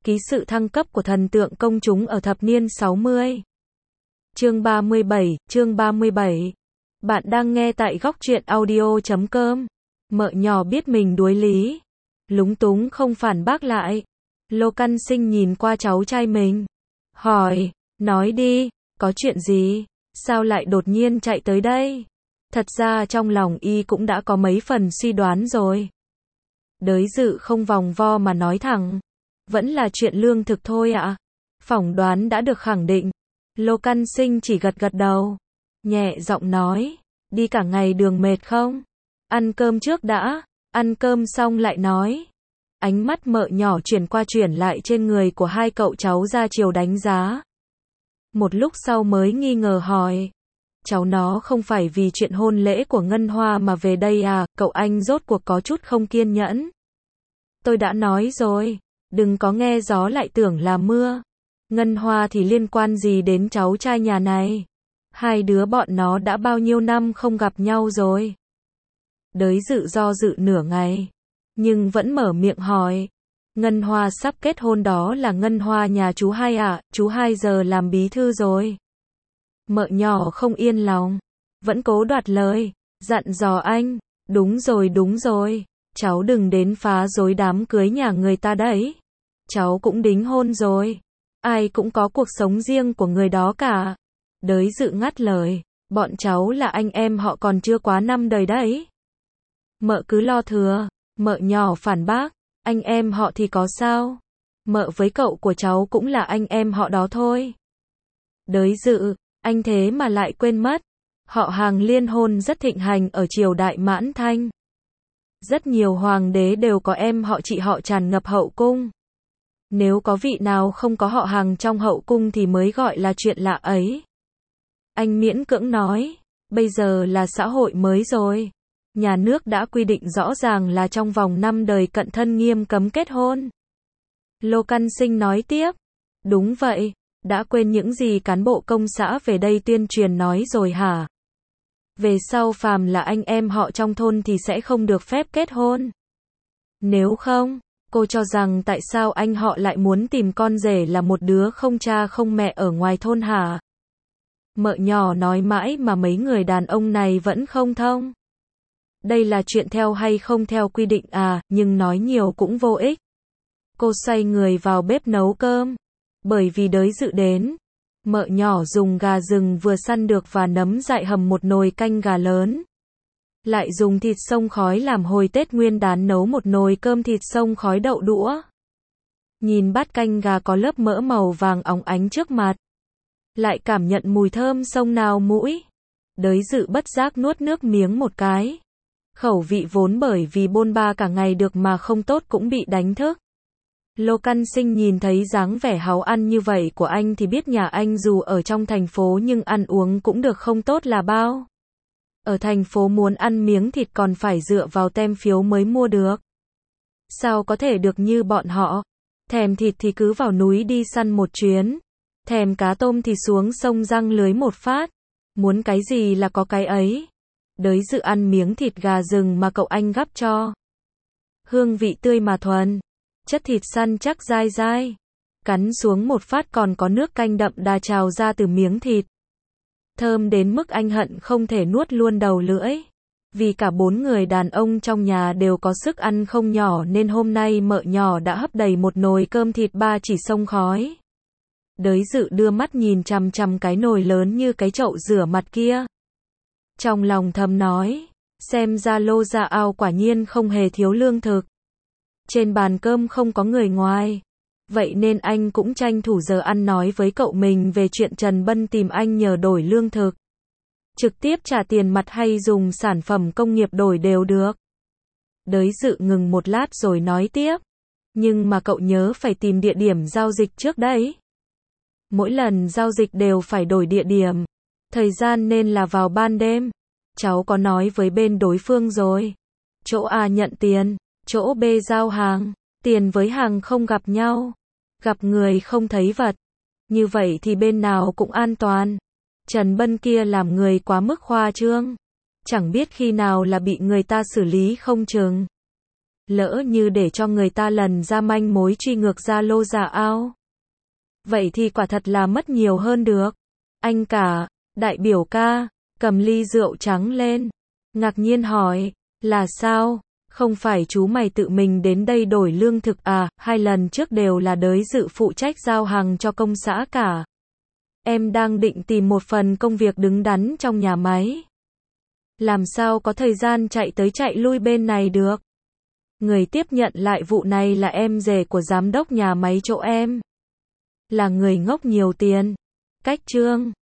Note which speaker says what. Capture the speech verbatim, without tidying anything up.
Speaker 1: ký sự thăng cấp của thần tượng công chúng ở thập niên sáu mươi. Chương ba mươi bảy, chương ba mươi bảy. Bạn đang nghe tại góc truyện audio chấm com. Mợ nhỏ biết mình đuối lý, lúng túng không phản bác lại. Lô Căn Sinh nhìn qua cháu trai mình, hỏi, nói đi, có chuyện gì, sao lại đột nhiên chạy tới đây? Thật ra trong lòng y cũng đã có mấy phần suy đoán rồi. Đới Dự không vòng vo mà nói thẳng, vẫn là chuyện lương thực thôi ạ. À? Phỏng đoán đã được khẳng định. Lô Căn Sinh chỉ gật gật đầu, nhẹ giọng nói, đi cả ngày đường mệt không? Ăn cơm trước đã. Ăn cơm xong lại nói. Ánh mắt mợ nhỏ chuyển qua chuyển lại trên người của hai cậu cháu ra chiều đánh giá. Một lúc sau mới nghi ngờ hỏi, cháu nó không phải vì chuyện hôn lễ của Ngân Hoa mà về đây à? Cậu anh rốt cuộc có chút không kiên nhẫn. Tôi đã nói rồi, đừng có nghe gió lại tưởng là mưa. Ngân Hoa thì liên quan gì đến cháu trai nhà này? Hai đứa bọn nó đã bao nhiêu năm không gặp nhau rồi. Đới Dự do dự nửa ngày, nhưng vẫn mở miệng hỏi, Ngân Hoa sắp kết hôn đó là Ngân Hoa nhà chú hai ạ, à? Chú hai giờ làm bí thư rồi. Mợ nhỏ không yên lòng, vẫn cố đoạt lời, dặn dò anh, đúng rồi đúng rồi, cháu đừng đến phá rối đám cưới nhà người ta đấy. Cháu cũng đính hôn rồi, ai cũng có cuộc sống riêng của người đó cả. Đới Dự ngắt lời, bọn cháu là anh em họ còn chưa quá năm đời đấy. Mợ cứ lo thừa. Mợ nhỏ phản bác, anh em họ thì có sao? Mợ với cậu của cháu cũng là anh em họ đó thôi. Đới Dự, anh thế mà lại quên mất. Họ Hàng liên hôn rất thịnh hành ở triều đại Mãn Thanh. Rất nhiều hoàng đế đều có em họ chị họ tràn ngập hậu cung. Nếu có vị nào không có họ Hàng trong hậu cung thì mới gọi là chuyện lạ ấy. Anh miễn cưỡng nói, bây giờ là xã hội mới rồi. Nhà nước đã quy định rõ ràng là trong vòng năm đời cận thân nghiêm cấm kết hôn. Lô Căn Sinh nói tiếp, đúng vậy, đã quên những gì cán bộ công xã về đây tuyên truyền nói rồi hả? Về sau phàm là anh em họ trong thôn thì sẽ không được phép kết hôn. Nếu không, cô cho rằng tại sao anh họ lại muốn tìm con rể là một đứa không cha không mẹ ở ngoài thôn hả? Mợ nhỏ nói mãi mà mấy người đàn ông này vẫn không thông. Đây là chuyện theo hay không theo quy định à, nhưng nói nhiều cũng vô ích. Cô xoay người vào bếp nấu cơm. Bởi vì Đới Dự đến, mợ nhỏ dùng gà rừng vừa săn được và nấm dại hầm một nồi canh gà lớn. Lại dùng thịt xông khói làm hồi Tết Nguyên Đán nấu một nồi cơm thịt xông khói đậu đũa. Nhìn bát canh gà có lớp mỡ màu vàng óng ánh trước mặt. Lại cảm nhận mùi thơm xông nào mũi. Đới Dự bất giác nuốt nước miếng một cái. Khẩu vị vốn bởi vì bôn ba cả ngày được mà không tốt cũng bị đánh thức. Lô Căn Sinh nhìn thấy dáng vẻ háu ăn như vậy của anh thì biết nhà anh dù ở trong thành phố nhưng ăn uống cũng được không tốt là bao. Ở thành phố muốn ăn miếng thịt còn phải dựa vào tem phiếu mới mua được. Sao có thể được như bọn họ? Thèm thịt thì cứ vào núi đi săn một chuyến. Thèm cá tôm thì xuống sông giăng lưới một phát. Muốn cái gì là có cái ấy. Đới Dự ăn miếng thịt gà rừng mà cậu anh gắp cho. Hương vị tươi mà thuần, chất thịt săn chắc dai dai. Cắn xuống một phát còn có nước canh đậm đà trào ra từ miếng thịt. Thơm đến mức anh hận không thể nuốt luôn đầu lưỡi. Vì cả bốn người đàn ông trong nhà đều có sức ăn không nhỏ nên hôm nay mợ nhỏ đã hấp đầy một nồi cơm thịt ba chỉ xông khói. Đới Dự đưa mắt nhìn chằm chằm cái nồi lớn như cái chậu rửa mặt kia. Trong lòng thầm nói, xem ra Lô Gia Ao quả nhiên không hề thiếu lương thực. Trên bàn cơm không có người ngoài. Vậy nên anh cũng tranh thủ giờ ăn nói với cậu mình về chuyện Trần Bân tìm anh nhờ đổi lương thực. Trực tiếp trả tiền mặt hay dùng sản phẩm công nghiệp đổi đều được. Đới Dự ngừng một lát rồi nói tiếp. Nhưng mà cậu nhớ phải tìm địa điểm giao dịch trước đấy. Mỗi lần giao dịch đều phải đổi địa điểm. Thời gian nên là vào ban đêm. Cháu có nói với bên đối phương rồi. Chỗ A nhận tiền, chỗ B giao hàng. Tiền với hàng không gặp nhau. Gặp người không thấy vật. Như vậy thì bên nào cũng an toàn. Trần Bân kia làm người quá mức khoa trương. Chẳng biết khi nào là bị người ta xử lý không chừng. Lỡ như để cho người ta lần ra manh mối truy ngược ra lô giả ao. Vậy thì quả thật là mất nhiều hơn được. Anh cả, đại biểu ca, cầm ly rượu trắng lên. Ngạc nhiên hỏi, là sao? Không phải chú mày tự mình đến đây đổi lương thực à, hai lần trước đều là đới dự phụ trách giao hàng cho công xã cả. Em đang định tìm một phần công việc đứng đắn trong nhà máy. Làm sao có thời gian chạy tới chạy lui bên này được? Người tiếp nhận lại vụ này là em rể của giám đốc nhà máy chỗ em. Là người ngốc nhiều tiền. Cách Trương